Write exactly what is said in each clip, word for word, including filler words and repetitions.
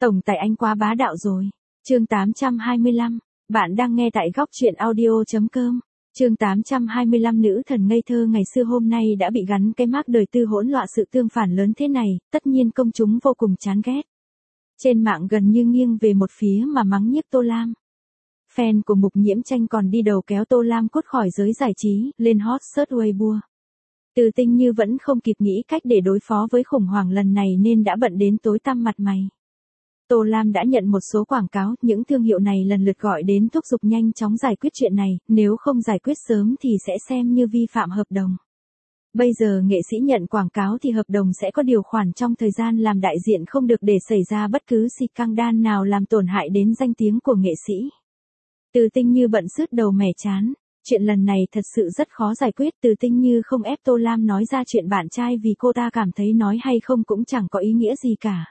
Tổng tài anh quá bá đạo rồi. Chương tám trăm hai mươi lăm, bạn đang nghe tại góc truyện audio chấm com. Chương tám trăm hai mươi lăm nữ thần ngây thơ ngày xưa hôm nay đã bị gắn cái mác đời tư hỗn loạn sự tương phản lớn thế này, tất nhiên công chúng vô cùng chán ghét. Trên mạng gần như nghiêng về một phía mà mắng nhiếc Tô Lam. Fan của Mục Nhiễm Tranh còn đi đầu kéo Tô Lam cút khỏi giới giải trí, lên hot search Weibo. Từ Tinh Như vẫn không kịp nghĩ cách để đối phó với khủng hoảng lần này nên đã bận đến tối tăm mặt mày. Tô Lam đã nhận một số quảng cáo, những thương hiệu này lần lượt gọi đến thúc giục nhanh chóng giải quyết chuyện này, nếu không giải quyết sớm thì sẽ xem như vi phạm hợp đồng. Bây giờ nghệ sĩ nhận quảng cáo thì hợp đồng sẽ có điều khoản trong thời gian làm đại diện không được để xảy ra bất cứ scandal nào làm tổn hại đến danh tiếng của nghệ sĩ. Từ Tinh Như bận sứt đầu mẻ chán. Chuyện lần này thật sự rất khó giải quyết. Từ Tinh Như không ép Tô Lam nói ra chuyện bạn trai vì cô ta cảm thấy nói hay không cũng chẳng có ý nghĩa gì cả.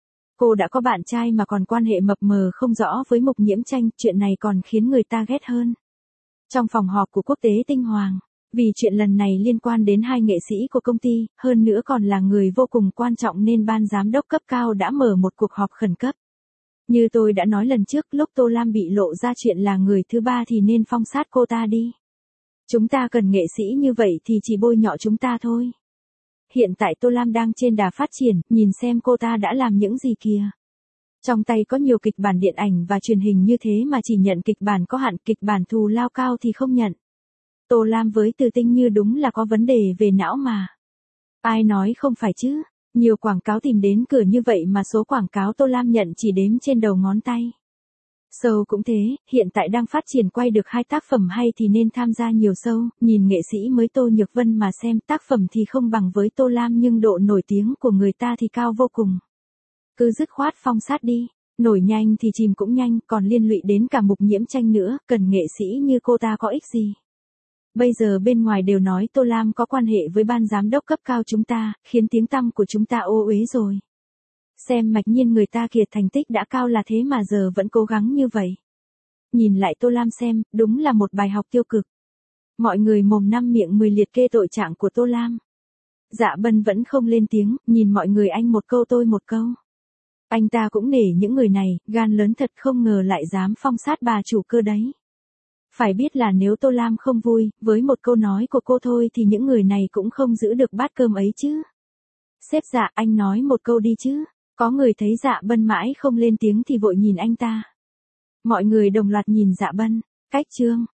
Cô đã có bạn trai mà còn quan hệ mập mờ không rõ với Mục Nhiễm Tranh, chuyện này còn khiến người ta ghét hơn. Trong phòng họp của Quốc tế Tinh Hoàng, vì chuyện lần này liên quan đến hai nghệ sĩ của công ty, hơn nữa còn là người vô cùng quan trọng nên ban giám đốc cấp cao đã mở một cuộc họp khẩn cấp. Như tôi đã nói lần trước, lúc Tô Lam bị lộ ra chuyện là người thứ ba thì nên phong sát cô ta đi. Chúng ta cần nghệ sĩ như vậy thì chỉ bôi nhọ chúng ta thôi. Hiện tại Tô Lam đang trên đà phát triển, nhìn xem cô ta đã làm những gì kìa. Trong tay có nhiều kịch bản điện ảnh và truyền hình như thế mà chỉ nhận kịch bản có hạn, kịch bản thù lao cao thì không nhận. Tô Lam với Từ Tinh Như đúng là có vấn đề về não mà. Ai nói không phải chứ, nhiều quảng cáo tìm đến cửa như vậy mà số quảng cáo Tô Lam nhận chỉ đếm trên đầu ngón tay. Show cũng thế, hiện tại đang phát triển quay được hai tác phẩm hay thì nên tham gia nhiều show, nhìn nghệ sĩ mới Tô Nhược Vân mà xem, tác phẩm thì không bằng với Tô Lam nhưng độ nổi tiếng của người ta thì cao vô cùng. Cứ dứt khoát phong sát đi, nổi nhanh thì chìm cũng nhanh, còn liên lụy đến cả Mục Nhiễm Tranh nữa, cần nghệ sĩ như cô ta có ích gì. Bây giờ bên ngoài đều nói Tô Lam có quan hệ với ban giám đốc cấp cao chúng ta, khiến tiếng tăm của chúng ta ô uế rồi. Xem Mạch Nhiên người ta kiệt thành tích đã cao là thế mà giờ vẫn cố gắng như vậy. Nhìn lại Tô Lam xem, đúng là một bài học tiêu cực. Mọi người mồm năm miệng mười liệt kê tội trạng của Tô Lam. Dạ Bân vẫn không lên tiếng, nhìn mọi người anh một câu tôi một câu. Anh ta cũng nể những người này, gan lớn thật, không ngờ lại dám phong sát bà chủ cơ đấy. Phải biết là nếu Tô Lam không vui, với một câu nói của cô thôi thì những người này cũng không giữ được bát cơm ấy chứ. Sếp Dạ, anh nói một câu đi chứ. Có người thấy Dạ Bân mãi không lên tiếng thì vội nhìn anh ta. Mọi người đồng loạt nhìn Dạ Bân. Cách chương.